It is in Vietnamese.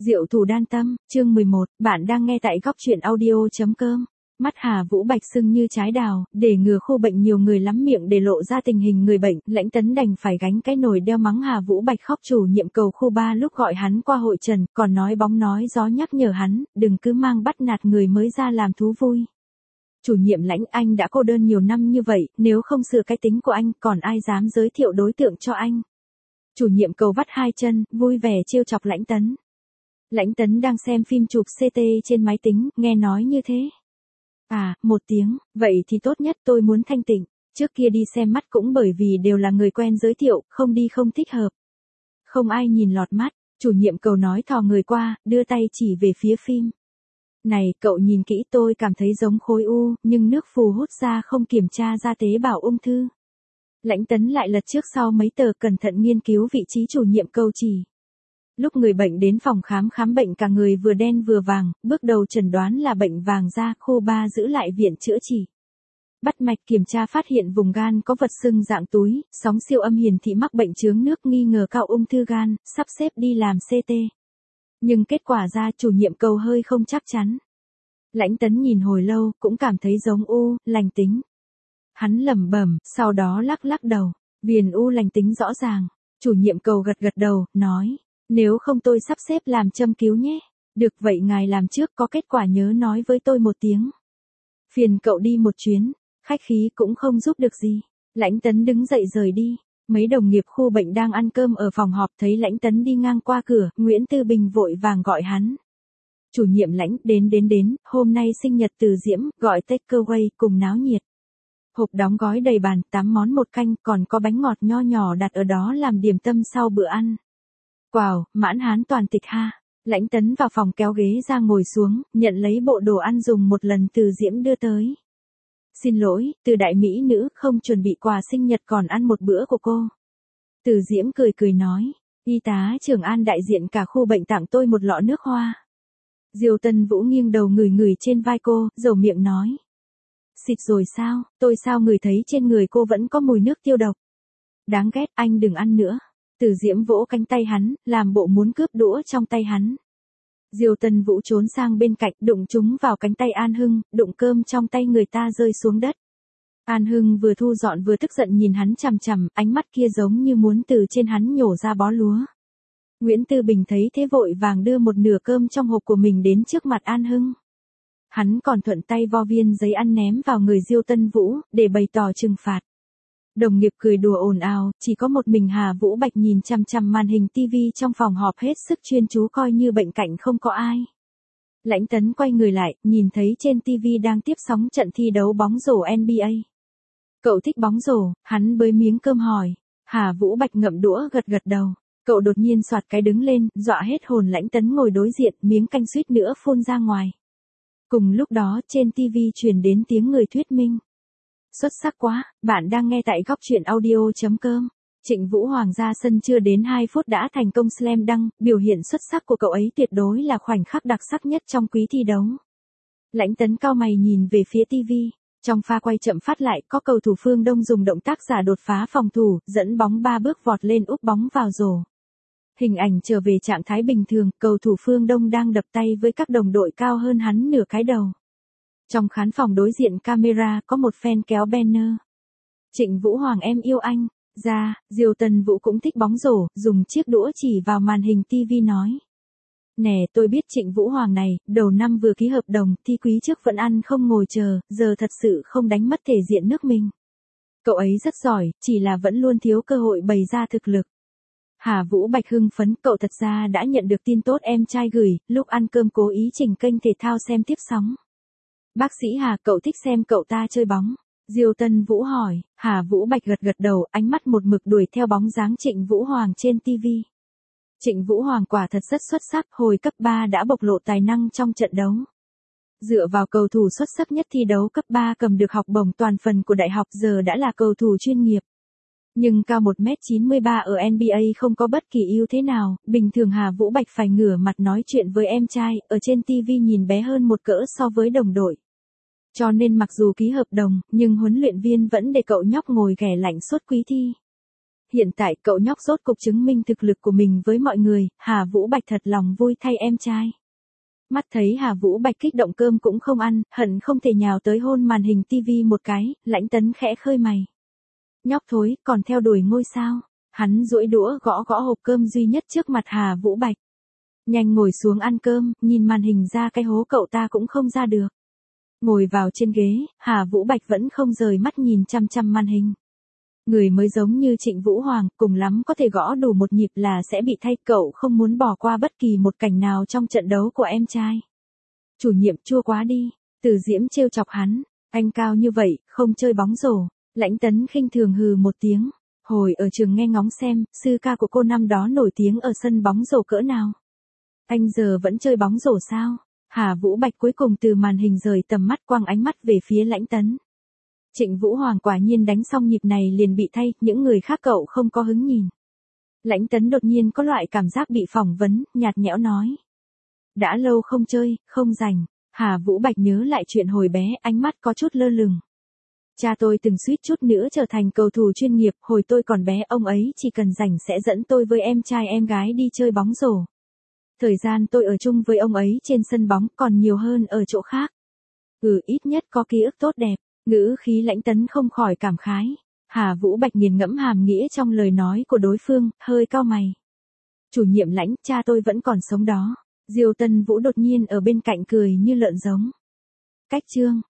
Diệu thủ đan tâm, chương 11, bạn đang nghe tại góc truyện audio.com. Mắt Hà Vũ Bạch sưng như trái đào, để ngừa khô bệnh nhiều người lắm miệng để lộ ra tình hình người bệnh, Lãnh Tấn đành phải gánh cái nồi đeo mắng Hà Vũ Bạch khóc chủ nhiệm cầu khu 3 lúc gọi hắn qua hội trần, còn nói bóng nói gió nhắc nhở hắn, đừng cứ mang bắt nạt người mới ra làm thú vui. Chủ nhiệm Lãnh, anh đã cô đơn nhiều năm như vậy, nếu không sửa cái tính của anh, còn ai dám giới thiệu đối tượng cho anh. Chủ nhiệm cầu vắt hai chân, vui vẻ trêu chọc Lãnh Tấn. Lãnh Tấn đang xem phim chụp CT trên máy tính, nghe nói như thế. À, một tiếng, vậy thì tốt nhất, tôi muốn thanh tịnh. Trước kia đi xem mắt cũng bởi vì đều là người quen giới thiệu, không đi không thích hợp. Không ai nhìn lọt mắt, chủ nhiệm cầu nói thò người qua, đưa tay chỉ về phía phim. Này, cậu nhìn kỹ, tôi cảm thấy giống khối u, nhưng nước phù hút ra không kiểm tra ra tế bào ung thư. Lãnh Tấn lại lật trước sau mấy tờ cẩn thận nghiên cứu vị trí chủ nhiệm cầu chỉ. Lúc người bệnh đến phòng khám bệnh cả người vừa đen vừa vàng, bước đầu chẩn đoán là bệnh vàng da, khu 3 giữ lại viện chữa trị. Bắt mạch kiểm tra phát hiện vùng gan có vật sưng dạng túi, sóng siêu âm hiển thị mắc bệnh chướng nước nghi ngờ cao ung thư gan, sắp xếp đi làm CT. Nhưng kết quả ra chủ nhiệm cầu hơi không chắc chắn. Lãnh Tấn nhìn hồi lâu, cũng cảm thấy giống u, lành tính. Hắn lẩm bẩm, sau đó lắc đầu, viền u lành tính rõ ràng. Chủ nhiệm cầu gật đầu, nói. Nếu không tôi sắp xếp làm châm cứu nhé. Được vậy ngài làm trước, có kết quả nhớ nói với tôi một tiếng. Phiền cậu đi một chuyến, khách khí cũng không giúp được gì. Lãnh Tấn đứng dậy rời đi. Mấy đồng nghiệp khu bệnh đang ăn cơm ở phòng họp thấy Lãnh Tấn đi ngang qua cửa, Nguyễn Tư Bình vội vàng gọi hắn. Chủ nhiệm Lãnh, đến, hôm nay sinh nhật Từ Diễm, gọi takeaway cùng náo nhiệt. Hộp đóng gói đầy bàn, 8 món một canh, còn có bánh ngọt nho nhỏ đặt ở đó làm điểm tâm sau bữa ăn. Wow, mãn hán toàn tịch ha. Lãnh Tấn vào phòng kéo ghế ra ngồi xuống, nhận lấy bộ đồ ăn dùng một lần Từ Diễm đưa tới. Xin lỗi, Từ đại mỹ nữ, không chuẩn bị quà sinh nhật còn ăn một bữa của cô. Từ Diễm cười nói, y tá trưởng An đại diện cả khu bệnh tặng tôi một lọ nước hoa. Diêu Tân Vũ nghiêng đầu ngửi trên vai cô, dầu miệng nói. Xịt rồi sao, tôi sao ngửi thấy trên người cô vẫn có mùi nước tiêu độc. Đáng ghét, anh đừng ăn nữa. Từ Diễm vỗ cánh tay hắn, làm bộ muốn cướp đũa trong tay hắn. Diêu Tân Vũ trốn sang bên cạnh, đụng chúng vào cánh tay An Hưng, đụng cơm trong tay người ta rơi xuống đất. An Hưng vừa thu dọn vừa tức giận nhìn hắn chằm, ánh mắt kia giống như muốn từ trên hắn nhổ ra bó lúa. Nguyễn Tư Bình thấy thế vội vàng đưa một nửa cơm trong hộp của mình đến trước mặt An Hưng. Hắn còn thuận tay vo viên giấy ăn ném vào người Diêu Tân Vũ, để bày tỏ trừng phạt. Đồng nghiệp cười đùa ồn ào, chỉ có một mình Hà Vũ Bạch nhìn chằm màn hình TV trong phòng họp hết sức chuyên chú coi như bệnh cạnh không có ai. Lãnh Tấn quay người lại, nhìn thấy trên TV đang tiếp sóng trận thi đấu bóng rổ NBA. Cậu thích bóng rổ, hắn bới miếng cơm hỏi. Hà Vũ Bạch ngậm đũa gật đầu. Cậu đột nhiên soạt cái đứng lên, dọa hết hồn. Lãnh Tấn ngồi đối diện, miếng canh suýt nữa phun ra ngoài. Cùng lúc đó trên TV truyền đến tiếng người thuyết minh. Xuất sắc quá, bạn đang nghe tại góc truyện audio.com. Trịnh Vũ Hoàng ra sân chưa đến 2 phút đã thành công slam dunk, biểu hiện xuất sắc của cậu ấy tuyệt đối là khoảnh khắc đặc sắc nhất trong quý thi đấu. Lãnh Tấn cau mày nhìn về phía TV, trong pha quay chậm phát lại có cầu thủ Phương Đông dùng động tác giả đột phá phòng thủ, dẫn bóng 3 bước vọt lên úp bóng vào rổ. Hình ảnh trở về trạng thái bình thường, cầu thủ Phương Đông đang đập tay với các đồng đội cao hơn hắn nửa cái đầu. Trong khán phòng đối diện camera có một fan kéo banner. Trịnh Vũ Hoàng em yêu anh. Ra, Diêu Tân Vũ cũng thích bóng rổ, dùng chiếc đũa chỉ vào màn hình TV nói. Nè, tôi biết Trịnh Vũ Hoàng này, đầu năm vừa ký hợp đồng, thi quý trước vẫn ăn không ngồi chờ, giờ thật sự không đánh mất thể diện nước mình. Cậu ấy rất giỏi, chỉ là vẫn luôn thiếu cơ hội bày ra thực lực. Hà Vũ Bạch hưng phấn, cậu thật ra đã nhận được tin tốt em trai gửi, lúc ăn cơm cố ý chỉnh kênh thể thao xem tiếp sóng. Bác sĩ Hà, cậu thích xem cậu ta chơi bóng. Diêu Tân Vũ hỏi. Hà Vũ Bạch gật đầu, ánh mắt một mực đuổi theo bóng dáng Trịnh Vũ Hoàng trên TV. Trịnh Vũ Hoàng quả thật rất xuất sắc, hồi cấp 3 đã bộc lộ tài năng trong trận đấu. Dựa vào cầu thủ xuất sắc nhất thi đấu cấp 3 cầm được học bổng toàn phần của đại học, giờ đã là cầu thủ chuyên nghiệp. Nhưng cao 1m93 ở NBA không có bất kỳ ưu thế nào, bình thường Hà Vũ Bạch phải ngửa mặt nói chuyện với em trai, ở trên TV nhìn bé hơn một cỡ so với đồng đội. Cho nên mặc dù ký hợp đồng, nhưng huấn luyện viên vẫn để cậu nhóc ngồi ghẻ lạnh suốt quý thi. Hiện tại cậu nhóc rốt cục chứng minh thực lực của mình với mọi người, Hà Vũ Bạch thật lòng vui thay em trai. Mắt thấy Hà Vũ Bạch kích động cơm cũng không ăn, hận không thể nhào tới hôn màn hình tivi một cái, Lãnh Tấn khẽ khơi mày. Nhóc thối, còn theo đuổi ngôi sao. Hắn duỗi đũa gõ gõ hộp cơm duy nhất trước mặt Hà Vũ Bạch. Nhanh ngồi xuống ăn cơm, nhìn màn hình ra cái hố cậu ta cũng không ra được. Ngồi vào trên ghế, Hà Vũ Bạch vẫn không rời mắt nhìn chăm chăm màn hình. Người mới giống như Trịnh Vũ Hoàng, cùng lắm có thể gõ đủ một nhịp là sẽ bị thay, cậu không muốn bỏ qua bất kỳ một cảnh nào trong trận đấu của em trai. Chủ nhiệm chua quá đi, Từ Diễm trêu chọc hắn, anh cao như vậy, không chơi bóng rổ. Lãnh Tấn khinh thường hừ một tiếng, hồi ở trường nghe ngóng xem, sư ca của cô năm đó nổi tiếng ở sân bóng rổ cỡ nào. Anh giờ vẫn chơi bóng rổ sao? Hà Vũ Bạch cuối cùng từ màn hình rời tầm mắt quăng ánh mắt về phía Lãnh Tấn. Trịnh Vũ Hoàng quả nhiên đánh xong nhịp này liền bị thay, những người khác cậu không có hứng nhìn. Lãnh Tấn đột nhiên có loại cảm giác bị phỏng vấn, nhạt nhẽo nói. Đã lâu không chơi, không rảnh. Hà Vũ Bạch nhớ lại chuyện hồi bé, ánh mắt có chút lơ lửng. Cha tôi từng suýt chút nữa trở thành cầu thủ chuyên nghiệp, hồi tôi còn bé ông ấy chỉ cần rảnh sẽ dẫn tôi với em trai em gái đi chơi bóng rổ. Thời gian tôi ở chung với ông ấy trên sân bóng còn nhiều hơn ở chỗ khác. Ít nhất có ký ức tốt đẹp, ngữ khí Lãnh Tấn không khỏi cảm khái. Hà Vũ Bạch nghiền ngẫm hàm nghĩa trong lời nói của đối phương, hơi cau mày. Chủ nhiệm Lãnh, cha tôi vẫn còn sống đó. Diêu Tân Vũ đột nhiên ở bên cạnh cười như lợn giống. Cách chương